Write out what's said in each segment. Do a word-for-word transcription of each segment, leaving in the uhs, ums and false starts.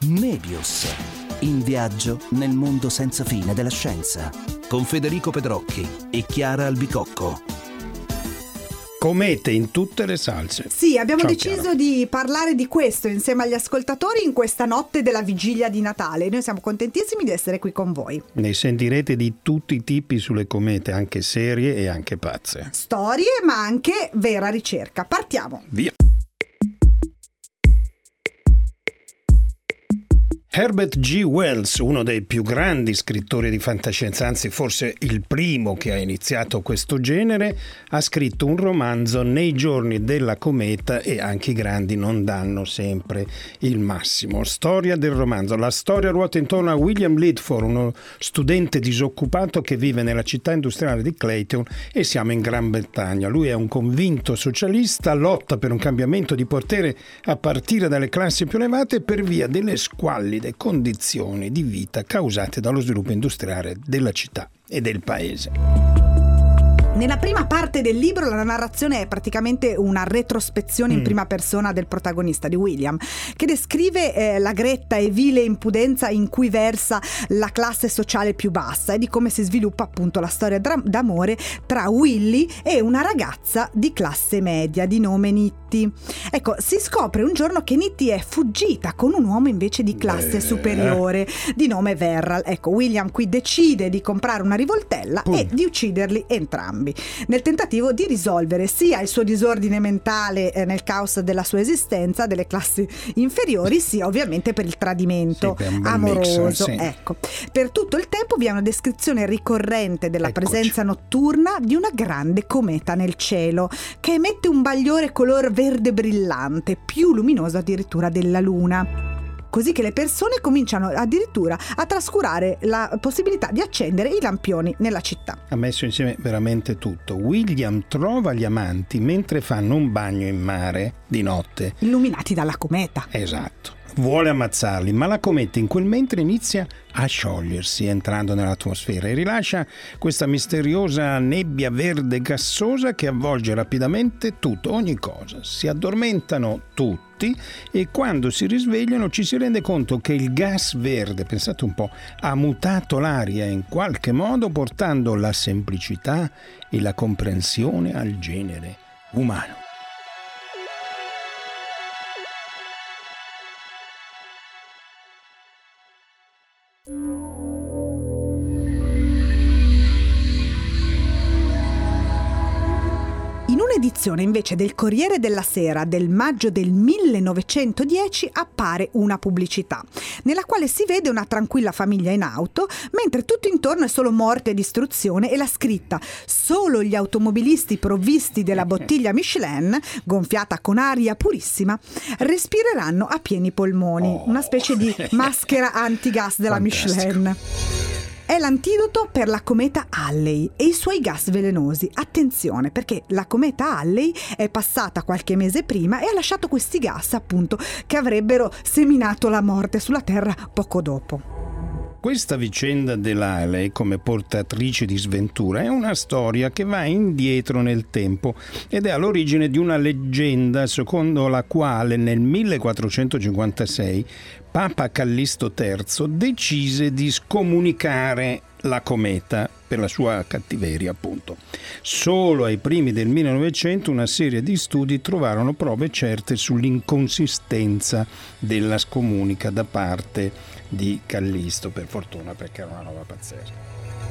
Mebius, in viaggio nel mondo senza fine della scienza, con Federico Pedrocchi e Chiara Albicocco. Comete in tutte le salse. Sì, abbiamo Ciao, deciso Chiara. di parlare di questo insieme agli ascoltatori in questa notte della vigilia di Natale. Noi siamo contentissimi di essere qui con voi. Ne sentirete di tutti i tipi sulle comete, anche serie e anche pazze. Storie, ma anche vera ricerca. Partiamo. Via. Herbert G. Wells, uno dei più grandi scrittori di fantascienza, anzi forse il primo che ha iniziato questo genere, ha scritto un romanzo nei giorni della cometa e anche i grandi non danno sempre il massimo. Storia del romanzo. La storia ruota intorno a William Lidford, uno studente disoccupato che vive nella città industriale di Clayton e siamo in Gran Bretagna. Lui è un convinto socialista, lotta per un cambiamento di potere a partire dalle classi più elevate per via delle squallide condizioni di vita causate dallo sviluppo industriale della città e del paese. Nella prima parte del libro la narrazione è praticamente una retrospezione in Mm. prima persona del protagonista, di William, che descrive eh, la gretta e vile impudenza in cui versa la classe sociale più bassa e di come si sviluppa appunto la storia dra- d'amore tra Willy e una ragazza di classe media di nome Nitti. Ecco, si scopre un giorno che Nitti è fuggita con un uomo invece di classe Beh. superiore di nome Verral. Ecco, William qui decide di comprare una rivoltella Pum. e di ucciderli entrambi, nel tentativo di risolvere sia il suo disordine mentale eh, nel caos della sua esistenza, delle classi inferiori, sia ovviamente per il tradimento Sì, per un bel amoroso. mix, sì. Ecco, per tutto il tempo vi è una descrizione ricorrente della Eccoci. presenza notturna di una grande cometa nel cielo che emette un bagliore color verde brillante, più luminoso addirittura della luna. Così che le persone cominciano addirittura a trascurare la possibilità di accendere i lampioni nella città. Ha messo insieme veramente tutto. William trova gli amanti mentre fanno un bagno in mare di notte. Illuminati dalla cometa. Esatto. Vuole ammazzarli, ma la cometa in quel mentre inizia a sciogliersi entrando nell'atmosfera e rilascia questa misteriosa nebbia verde gassosa che avvolge rapidamente tutto, ogni cosa. Si addormentano tutti e quando si risvegliano ci si rende conto che il gas verde, pensate un po', ha mutato l'aria in qualche modo portando la semplicità e la comprensione al genere umano. In un'edizione invece del Corriere della Sera del maggio del millenovecentodieci appare una pubblicità nella quale si vede una tranquilla famiglia in auto mentre tutto intorno è solo morte e distruzione e la scritta "Solo gli automobilisti provvisti della bottiglia Michelin, gonfiata con aria purissima, respireranno a pieni polmoni", Oh. una specie di maschera antigas della Fantastico. Michelin. È l'antidoto per la cometa Halley e i suoi gas velenosi. Attenzione, perché la cometa Halley è passata qualche mese prima e ha lasciato questi gas, appunto, che avrebbero seminato la morte sulla Terra poco dopo. Questa vicenda dell'Halley come portatrice di sventura è una storia che va indietro nel tempo ed è all'origine di una leggenda secondo la quale nel millequattrocentocinquantasei Papa Callisto terzo decise di scomunicare la cometa per la sua cattiveria, appunto. Solo ai primi del millenovecento una serie di studi trovarono prove certe sull'inconsistenza della scomunica da parte di Callisto, per fortuna, perché era una roba pazzesca.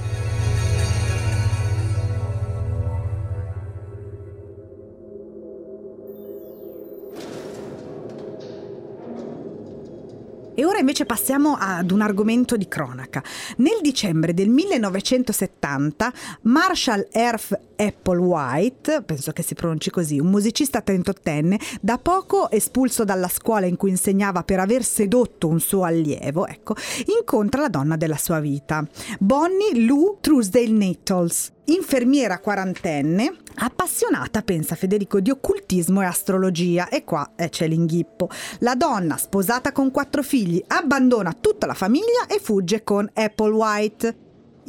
E ora invece passiamo ad un argomento di cronaca. Nel dicembre del millenovecentosettanta Marshall Earth Applewhite, penso che si pronunci così, un musicista trentottenne, da poco espulso dalla scuola in cui insegnava per aver sedotto un suo allievo, ecco, incontra la donna della sua vita, Bonnie Lou Truesdale Nettles, infermiera quarantenne, appassionata, pensa Federico, di occultismo e astrologia. E qua eh, c'è l'inghippo. La donna, sposata con quattro figli, abbandona tutta la famiglia e fugge con Applewhite.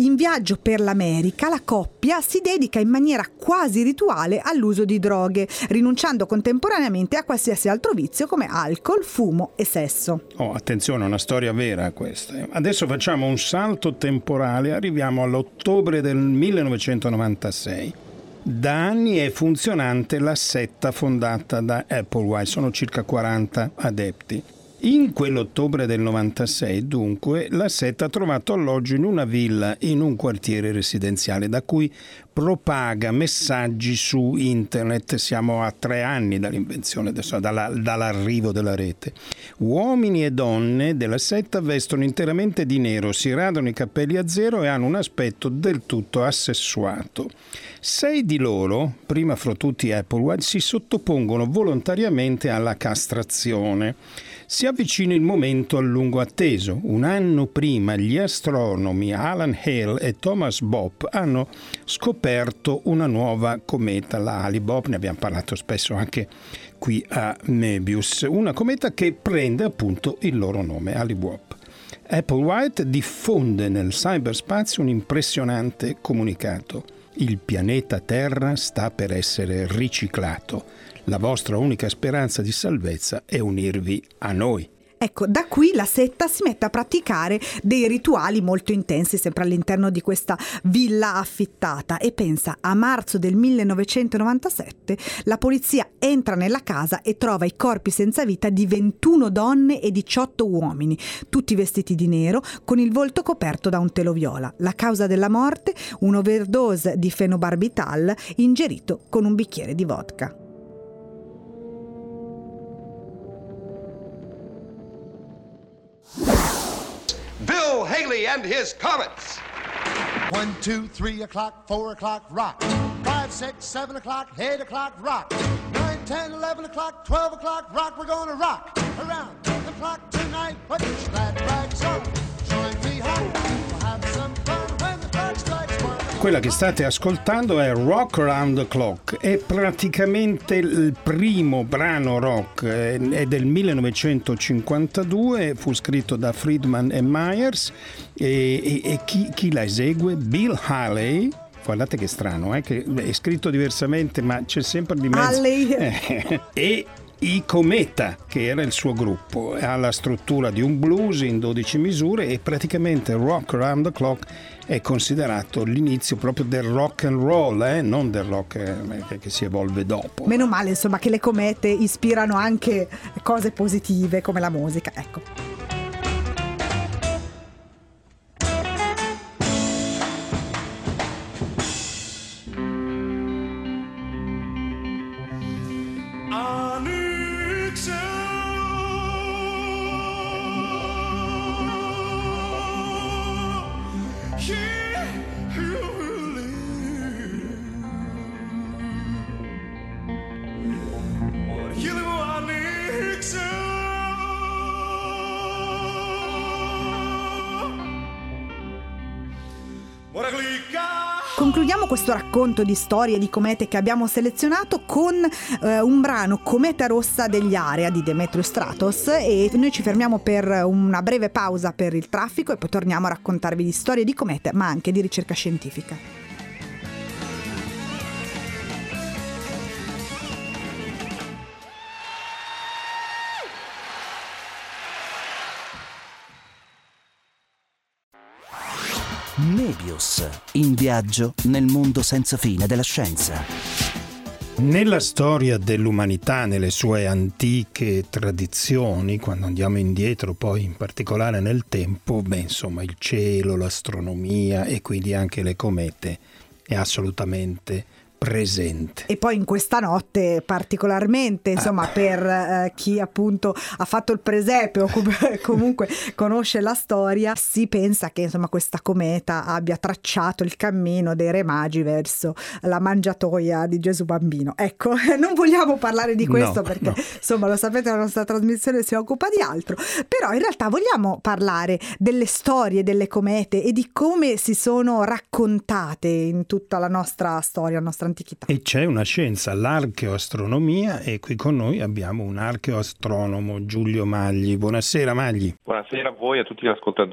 In viaggio per l'America, la coppia si dedica in maniera quasi rituale all'uso di droghe, rinunciando contemporaneamente a qualsiasi altro vizio come alcol, fumo e sesso. Oh, attenzione, è una storia vera questa. Adesso facciamo un salto temporale, arriviamo all'ottobre del millenovecentonovantasei. Da anni è funzionante la setta fondata da Applewhite, sono circa quaranta adepti. In quell'ottobre del novantasei, dunque, la setta ha trovato alloggio in una villa in un quartiere residenziale da cui propaga messaggi su internet. Siamo a tre anni dall'invenzione, adesso, dalla, dall'arrivo della rete. Uomini e donne della setta vestono interamente di nero, si radano i capelli a zero e hanno un aspetto del tutto assessuato. Sei di loro, prima fra tutti Applewhite, si sottopongono volontariamente alla castrazione. Si avvicina il momento a lungo atteso. Un anno prima gli astronomi Alan Hale e Thomas Bopp hanno scoperto una nuova cometa, la Halley Bopp, ne abbiamo parlato spesso anche qui a Mebius, una cometa che prende appunto il loro nome, Halley Bopp. Applewhite diffonde nel cyberspazio un impressionante comunicato. Il pianeta Terra sta per essere riciclato. La vostra unica speranza di salvezza è unirvi a noi. Ecco, da qui la setta si mette a praticare dei rituali molto intensi, sempre all'interno di questa villa affittata. E pensa, a marzo del millenovecentonovantasette la polizia entra nella casa e trova i corpi senza vita di ventuno donne e diciotto uomini, tutti vestiti di nero, con il volto coperto da un telo viola. La causa della morte? Un'overdose di fenobarbital ingerito con un bicchiere di vodka. Bill Haley and his Comets. One, two, three o'clock, four o'clock, rock. Five, six, seven o'clock, eight o'clock, rock. Nine, ten, eleven o'clock, twelve o'clock, rock. We're gonna rock around the clock tonight. Put your glad rags on, join me home. We'll have some fun when the clock strikes one. Quella che state ascoltando è Rock Around the Clock, è praticamente il primo brano rock, è del millenovecentocinquantadue, fu scritto da Friedman e Myers e, e, e chi, chi la esegue? Bill Haley. Guardate che strano, eh, che è scritto diversamente ma c'è sempre di mezzo Haley. Eh, e i Cometa, che era il suo gruppo, ha la struttura di un blues in dodici misure e praticamente Rock Around the Clock è considerato l'inizio proprio del rock and roll, eh? Non del rock eh, che si evolve dopo. Meno male, insomma, che le comete ispirano anche cose positive come la musica, ecco. Concludiamo questo racconto di storie di comete che abbiamo selezionato con eh, un brano, Cometa rossa degli Area di Demetrius Stratos, e noi ci fermiamo per una breve pausa per il traffico e poi torniamo a raccontarvi di storie di comete ma anche di ricerca scientifica. Mebius, in viaggio nel mondo senza fine della scienza. Nella storia dell'umanità, nelle sue antiche tradizioni, quando andiamo indietro poi in particolare nel tempo, beh, insomma il cielo, l'astronomia e quindi anche le comete è assolutamente presente. E poi in questa notte particolarmente, insomma, ah. per eh, chi appunto ha fatto il presepe o com- comunque conosce la storia, si pensa che insomma questa cometa abbia tracciato il cammino dei re magi verso la mangiatoia di Gesù bambino. Ecco, non vogliamo parlare di questo no, perché no. insomma lo sapete, la nostra trasmissione si occupa di altro, però in realtà vogliamo parlare delle storie delle comete e di come si sono raccontate in tutta la nostra storia, la nostra antichità. E c'è una scienza, l'archeoastronomia, e qui con noi abbiamo un archeoastronomo, Giulio Magli. Buonasera Magli. Buonasera a voi e a tutti gli ascoltatori.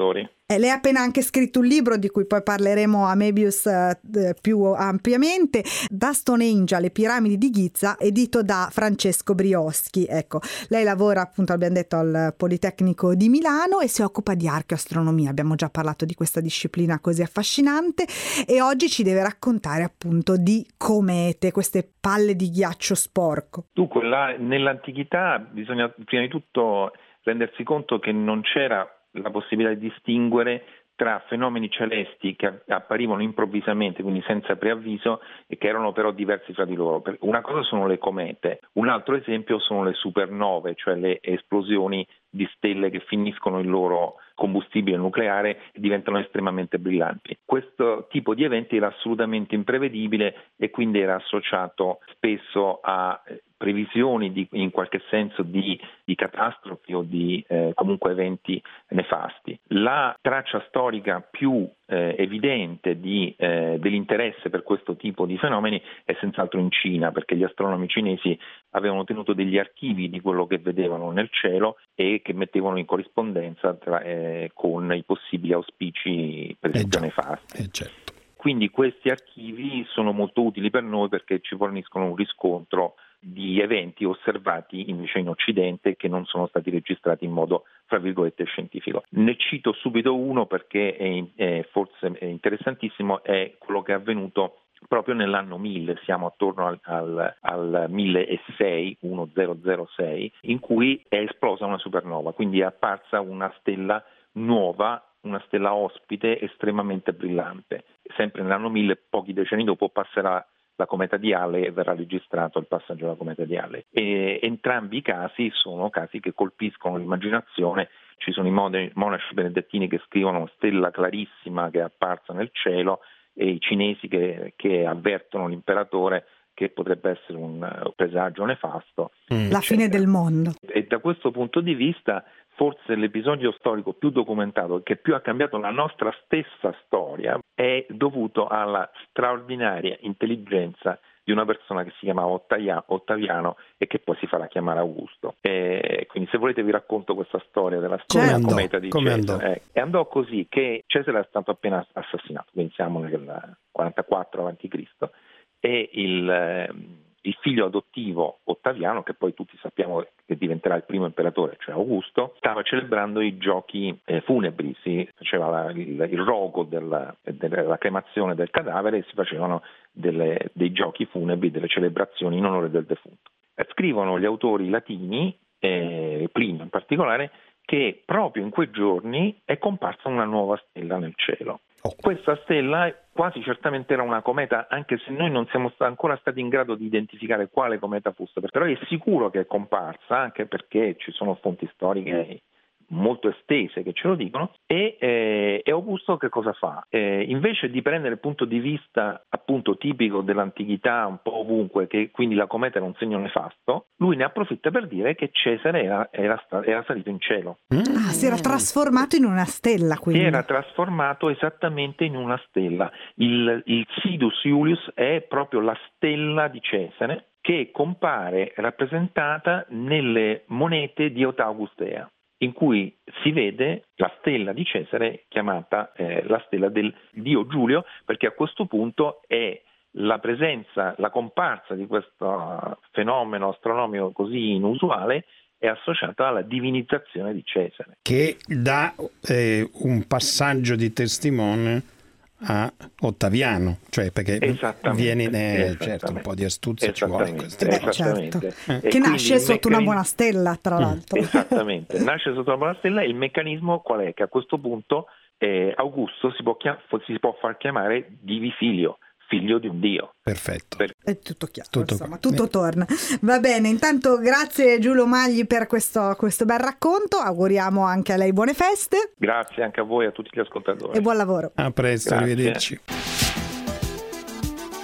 Eh, lei ha appena anche scritto un libro di cui poi parleremo a Mebius eh, più ampiamente, Da Stonehenge alle piramidi di Giza, edito da Francesco Brioschi. Ecco, lei lavora, appunto abbiamo detto, al Politecnico di Milano e si occupa di archeoastronomia. Abbiamo già parlato di questa disciplina così affascinante e oggi ci deve raccontare appunto di comete, queste palle di ghiaccio sporco. Dunque, la, nell'antichità bisogna prima di tutto rendersi conto che non c'era la possibilità di distinguere tra fenomeni celesti che apparivano improvvisamente, quindi senza preavviso, e che erano però diversi fra di loro. Una cosa sono le comete, un altro esempio sono le supernove, cioè le esplosioni di stelle che finiscono il loro combustibile nucleare e diventano estremamente brillanti. Questo tipo di eventi era assolutamente imprevedibile e quindi era associato spesso a previsioni di, in qualche senso di, di catastrofi o di eh, comunque eventi nefasti. La traccia storica più eh, evidente di, eh, dell'interesse per questo tipo di fenomeni è senz'altro in Cina, perché gli astronomi cinesi avevano tenuto degli archivi di quello che vedevano nel cielo e che mettevano in corrispondenza tra, eh, con i possibili auspici per esempio nefasti. Eh certo. Quindi questi archivi sono molto utili per noi perché ci forniscono un riscontro di eventi osservati invece in Occidente che non sono stati registrati in modo, fra virgolette, scientifico. Ne cito subito uno perché è, è forse è interessantissimo, è quello che è avvenuto proprio nell'anno mille, siamo attorno al, al, al millesei, milleseicento, in cui è esplosa una supernova, quindi è apparsa una stella nuova, una stella ospite estremamente brillante. Sempre nell'anno mille, pochi decenni dopo, passerà la cometa di Halley e verrà registrato il passaggio della cometa di Halley. E entrambi i casi sono casi che colpiscono l'immaginazione. Ci sono i monaci benedettini che scrivono stella clarissima che è apparsa nel cielo e i cinesi che, che avvertono l'imperatore che potrebbe essere un presagio nefasto. Mm. La fine del mondo. E da questo punto di vista forse l'episodio storico più documentato, che più ha cambiato la nostra stessa storia, è dovuto alla straordinaria intelligenza di una persona che si chiamava Ottaviano e che poi si farà chiamare Augusto. E quindi se volete vi racconto questa storia della storia certo. cometa di Come Cesare. andò? Eh, e andò così che Cesare è stato appena assassinato, quindi siamo nel quarantaquattro avanti Cristo, e il... il figlio adottivo Ottaviano, che poi tutti sappiamo che diventerà il primo imperatore, cioè Augusto, stava celebrando i giochi eh, funebri, si faceva la, il, il rogo della, della cremazione del cadavere e si facevano delle, dei giochi funebri, delle celebrazioni in onore del defunto. Eh, scrivono gli autori latini, eh, Plinio in particolare, che proprio in quei giorni è comparsa una nuova stella nel cielo. Oh. Questa stella quasi certamente era una cometa, anche se noi non siamo ancora stati in grado di identificare quale cometa fosse, però è sicuro che è comparsa, anche perché ci sono fonti storiche molto estese che ce lo dicono. E, eh, e Augusto che cosa fa? Eh, invece di prendere il punto di vista appunto tipico dell'antichità un po' ovunque, che quindi la cometa era un segno nefasto, lui ne approfitta per dire che Cesare era, era, era salito in cielo. Ah, si era trasformato in una stella, quindi. Si era trasformato esattamente in una stella. Il, il Sidus Iulius è proprio la stella di Cesare che compare rappresentata nelle monete di Augustea, in cui si vede la stella di Cesare chiamata eh, la stella del dio Giulio, perché a questo punto è la presenza, la comparsa di questo fenomeno astronomico così inusuale è associata alla divinizzazione di Cesare. Che dà eh, un passaggio di testimone a Ottaviano, cioè perché viene eh, certo un po' di astuzia ci vuole questo. Beh, certo. eh. Che E nasce sotto meccanismo... una buona stella, tra l'altro. Esattamente, nasce sotto una buona stella e il meccanismo qual è? Che a questo punto eh, Augusto si può, chiam- si può far chiamare Divifilio, figlio di un dio. Perfetto. Per... È tutto chiaro, tutto, insomma, tutto eh. torna. Va bene, intanto grazie Giulio Magli per questo, questo bel racconto, auguriamo anche a lei buone feste. Grazie anche a voi e a tutti gli ascoltatori. E buon lavoro. A presto, Grazie. arrivederci.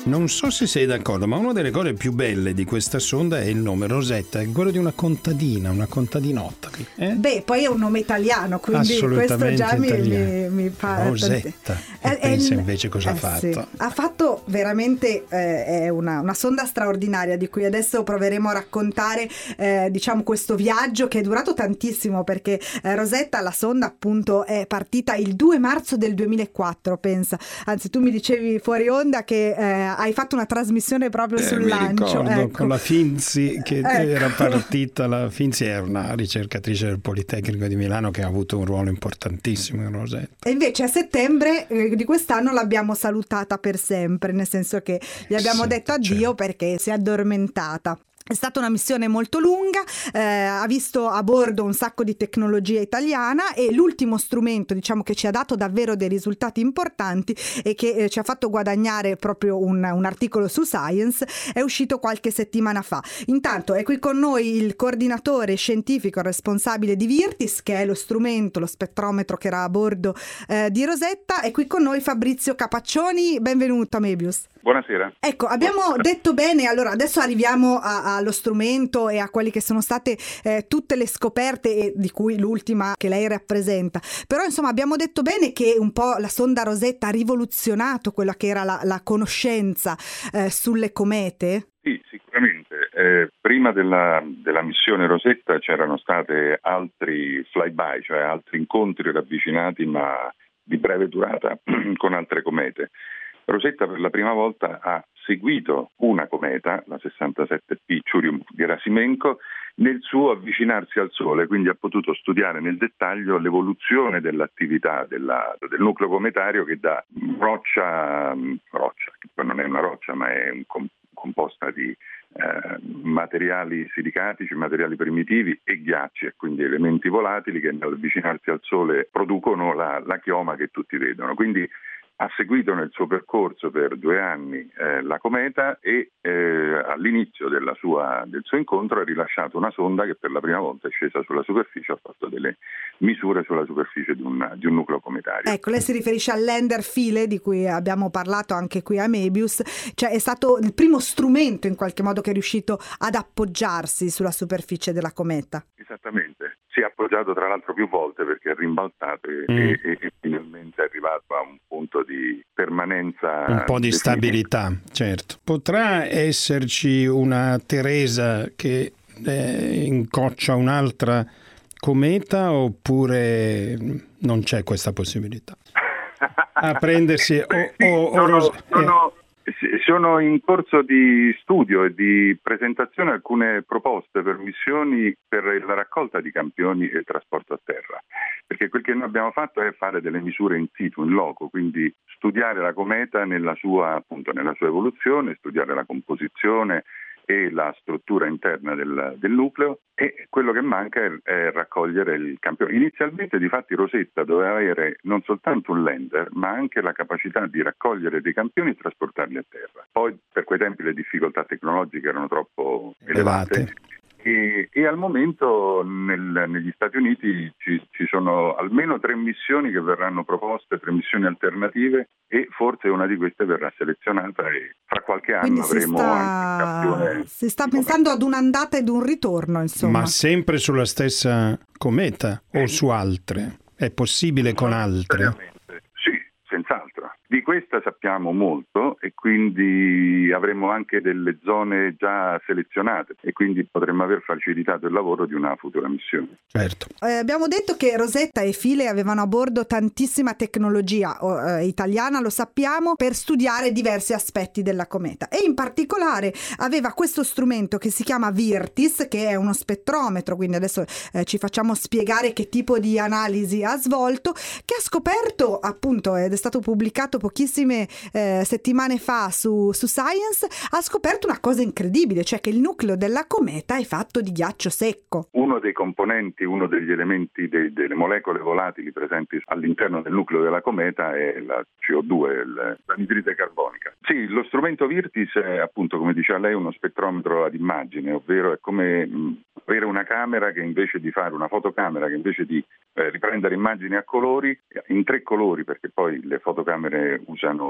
Non so se sei d'accordo, ma una delle cose più belle di questa sonda è il nome Rosetta, è quello di una contadina, una contadinotta. Eh? Beh, poi è un nome italiano, quindi questo già mi, mi, mi fa... Rosetta. E è, pensa è, invece cosa eh, ha fatto. Sì. Ha fatto veramente eh, è una, una sonda straordinaria di cui adesso proveremo a raccontare eh, diciamo questo viaggio che è durato tantissimo, perché eh, Rosetta, la sonda appunto, è partita il due marzo del duemilaquattro, pensa. Anzi, tu mi dicevi fuori onda che eh, hai fatto una trasmissione proprio eh, sul mi lancio. ricordo, Ecco. con la Finzi che ecco. era partita. La Finzi è una ricercatrice del Politecnico di Milano che ha avuto un ruolo importantissimo in Rosetta. E invece a settembre eh, di quest'anno l'abbiamo salutata per sempre, nel senso che gli abbiamo sì, detto addio, certo. perché si è addormentata. È stata una missione molto lunga, eh, ha visto a bordo un sacco di tecnologia italiana, e l'ultimo strumento, diciamo, che ci ha dato davvero dei risultati importanti e che eh, ci ha fatto guadagnare proprio un, un articolo su Science è uscito qualche settimana fa. Intanto è qui con noi il coordinatore scientifico responsabile di Virtis, che è lo strumento, lo spettrometro che era a bordo eh, di Rosetta. È qui con noi Fabrizio Capaccioni, benvenuto a Mebius. Buonasera. Ecco, abbiamo detto bene, allora adesso arriviamo a, allo strumento e a quelle che sono state eh, tutte le scoperte, e di cui l'ultima che lei rappresenta. Però insomma abbiamo detto bene che un po' la sonda Rosetta ha rivoluzionato quella che era la, la conoscenza eh, sulle comete. Sì, sicuramente. Eh, prima della, della missione Rosetta c'erano state altri flyby, cioè altri incontri ravvicinati ma di breve durata con altre comete. Rosetta per la prima volta ha seguito una cometa, la sessantasette P Churyumov-Gerasimenko, nel suo avvicinarsi al Sole, quindi ha potuto studiare nel dettaglio l'evoluzione dell'attività della, del nucleo cometario, che da roccia, roccia, che poi non è una roccia ma è un com- composta di eh, materiali silicatici, materiali primitivi e ghiacci, e quindi elementi volatili che nell'avvicinarsi al Sole producono la, la chioma che tutti vedono. Quindi ha seguito nel suo percorso per due anni eh, la cometa e eh, all'inizio della sua, del suo incontro ha rilasciato una sonda che per la prima volta è scesa sulla superficie, ha fatto delle misure sulla superficie di un, di un nucleo cometario. Ecco, lei si riferisce al lander Philae, di cui abbiamo parlato anche qui a Mebius, cioè è stato il primo strumento in qualche modo che è riuscito ad appoggiarsi sulla superficie della cometa. Esattamente, si è appoggiato tra l'altro più volte perché è rimbalzato e, mm. e, e, e finalmente è arrivato a un punto di permanenza. Un po' di stabilità, certo. Potrà esserci una Teresa che eh, incoccia un'altra cometa, oppure non c'è questa possibilità? A prendersi o, o, o sono, Ros- sono, sono in corso di studio e di presentazione alcune proposte per missioni per la raccolta di campioni e il trasporto a terra, perché quel che noi abbiamo fatto è fare delle misure in situ, in loco, quindi studiare la cometa nella sua, appunto, nella sua evoluzione, studiare la composizione e la struttura interna del, del nucleo, e quello che manca è, è raccogliere il campione. Inizialmente, difatti, Rosetta doveva avere non soltanto un lander, ma anche la capacità di raccogliere dei campioni e trasportarli a terra. Poi, per quei tempi, le difficoltà tecnologiche erano troppo elevate. elevate. E, e al momento nel, negli Stati Uniti ci, ci sono almeno tre missioni che verranno proposte, tre missioni alternative, e forse una di queste verrà selezionata e fra qualche anno Quindi avremo si sta, anche il campione. Si sta pensando ad un'andata ed un ritorno, insomma. Ma sempre sulla stessa cometa o su altre? È possibile con altre? Sì, senz'altro. Di questa sappiamo molto e quindi avremo anche delle zone già selezionate e quindi potremmo aver facilitato il lavoro di una futura missione. Certo. Eh, abbiamo detto che Rosetta e Philae avevano a bordo tantissima tecnologia eh, italiana, lo sappiamo, per studiare diversi aspetti della cometa, e in particolare aveva questo strumento che si chiama Virtis, che è uno spettrometro, quindi adesso eh, ci facciamo spiegare che tipo di analisi ha svolto, che ha scoperto, appunto, ed è stato pubblicato pochissime eh, settimane fa su, su Science, ha scoperto una cosa incredibile, cioè che il nucleo della cometa è fatto di ghiaccio secco. Uno dei componenti, uno degli elementi dei, delle molecole volatili presenti all'interno del nucleo della cometa è la C O due, l'anidride carbonica. Sì, lo strumento Virtis è, appunto, come diceva lei, uno spettrometro ad immagine, ovvero è come mh, avere una camera che invece di fare una fotocamera che invece di eh, riprendere immagini a colori, in tre colori, perché poi le fotocamere usano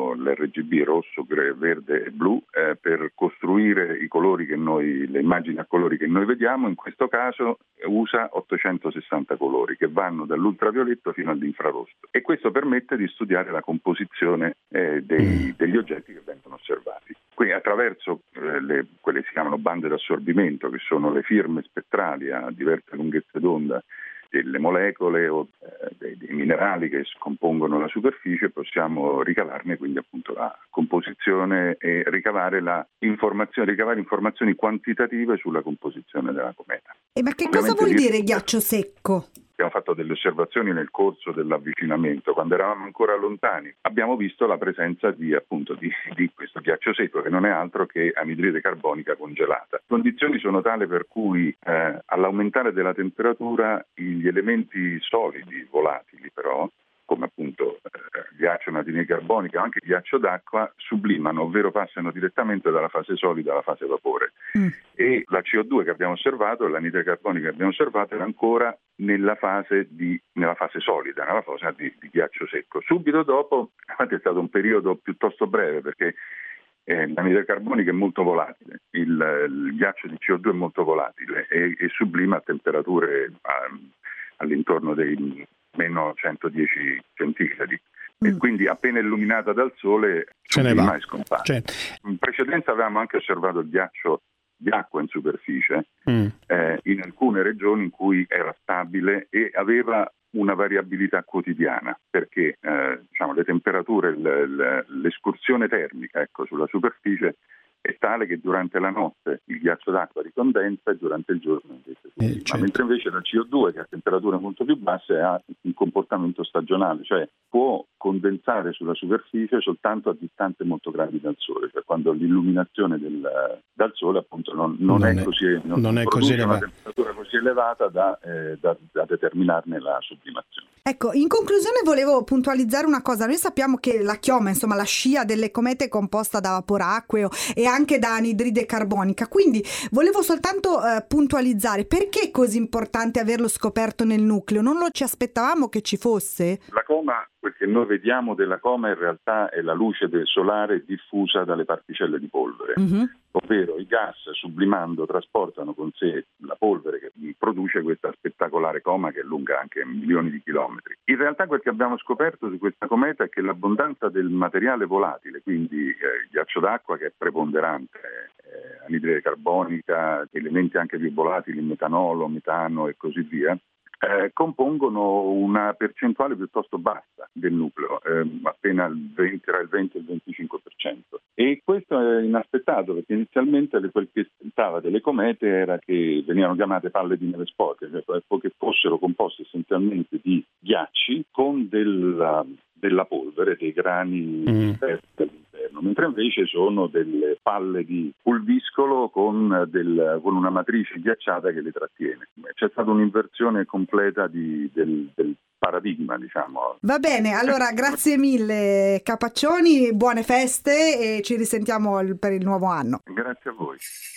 usiamo l'R G B rosso, verde e blu eh, per costruire i colori che noi, le immagini a colori che noi vediamo. In questo caso usa ottocentosessanta colori che vanno dall'ultravioletto fino all'infrarosso, e questo permette di studiare la composizione eh, dei, degli oggetti che vengono osservati. Quindi attraverso eh, le, quelle che si chiamano bande d'assorbimento, che sono le firme spettrali a diverse lunghezze d'onda delle molecole o eh, dei, dei minerali che scompongono la superficie, possiamo ricavarne quindi appunto la composizione e ricavare la informazione, ricavare informazioni quantitative sulla composizione della cometa. E ma che Ovviamente cosa vuol dire ghiaccio secco? Abbiamo fatto delle osservazioni nel corso dell'avvicinamento, quando eravamo ancora lontani. Abbiamo visto la presenza di appunto di, di questo ghiaccio secco, che non è altro che anidride carbonica congelata. Le condizioni sono tali per cui eh, all'aumentare della temperatura gli elementi solidi volatili però, come appunto eh, ghiaccio, anidride carbonica o anche ghiaccio d'acqua, sublimano, ovvero passano direttamente dalla fase solida alla fase vapore. Mm. E la C O due che abbiamo osservato e l'anidride carbonica che abbiamo osservato era ancora nella fase di nella fase solida, nella fase di, di ghiaccio secco. Subito dopo, infatti è stato un periodo piuttosto breve, perché eh, l'anidride carbonica è molto volatile, il, il ghiaccio di C O due è molto volatile e, e sublima a temperature a, all'intorno dei meno centodieci centigradi. Mm. E quindi appena illuminata dal sole se ne va e scompare. Certo. In precedenza avevamo anche osservato il ghiaccio di acqua in superficie mm. eh, in alcune regioni in cui era stabile e aveva una variabilità quotidiana, perché eh, diciamo, le temperature, le, le, l'escursione termica ecco, sulla superficie è tale che durante la notte il ghiaccio d'acqua ricondensa e durante il giorno invece si eh, certo. mentre invece la C O due, che ha temperature molto più basse, ha un comportamento stagionale, cioè può condensare sulla superficie soltanto a distanze molto grandi dal sole, cioè quando l'illuminazione del, dal sole appunto non, non, non è, è così non, non è così elevata. Una temperatura così elevata da, eh, da, da determinarne la sublimazione. Ecco, in conclusione volevo puntualizzare una cosa. Noi sappiamo che la chioma, insomma la scia delle comete è composta da vapore acqueo e anche da anidride carbonica, quindi volevo soltanto eh, puntualizzare perché è così importante averlo scoperto nel nucleo. Non lo ci aspettavamo che ci fosse? La coma, quel che noi vediamo della coma in realtà è la luce del solare diffusa dalle particelle di polvere, mm-hmm. ovvero i gas sublimando trasportano con sé la polvere che produce questa spettacolare coma che è lunga anche milioni di chilometri. In realtà quel che abbiamo scoperto su questa cometa è che l'abbondanza del materiale volatile, quindi eh, ghiaccio d'acqua che è preponderante, eh, anidride carbonica, elementi anche più volatili, metanolo, metano e così via, Eh, compongono una percentuale piuttosto bassa del nucleo, eh, appena il venti, tra il venti e il venticinque per cento. E questo è inaspettato, perché inizialmente quel che aspettava delle comete era che venivano chiamate palle di neve sporche, cioè che fossero composte essenzialmente di ghiacci con della, della polvere, dei grani mm. all'interno, mentre invece sono delle palle di pulviscolo con, del, con una matrice ghiacciata che le trattiene. C'è stata un'inversione completa di, del, del paradigma, diciamo. Va bene, allora grazie mille Capaccioni, buone feste e ci risentiamo per il nuovo anno. Grazie a voi.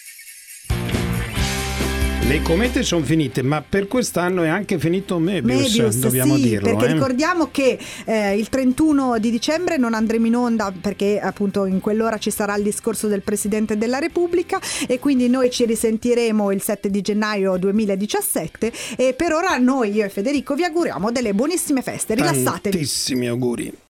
Le comete sono finite, ma per quest'anno è anche finito Möbius, Möbius dobbiamo sì, dirlo. Perché eh? ricordiamo che eh, il trentuno di dicembre non andremo in onda perché appunto in quell'ora ci sarà il discorso del Presidente della Repubblica e quindi noi ci risentiremo il sette di gennaio duemiladiciassette e per ora noi, io e Federico, vi auguriamo delle buonissime feste, rilassatevi. Tantissimi auguri.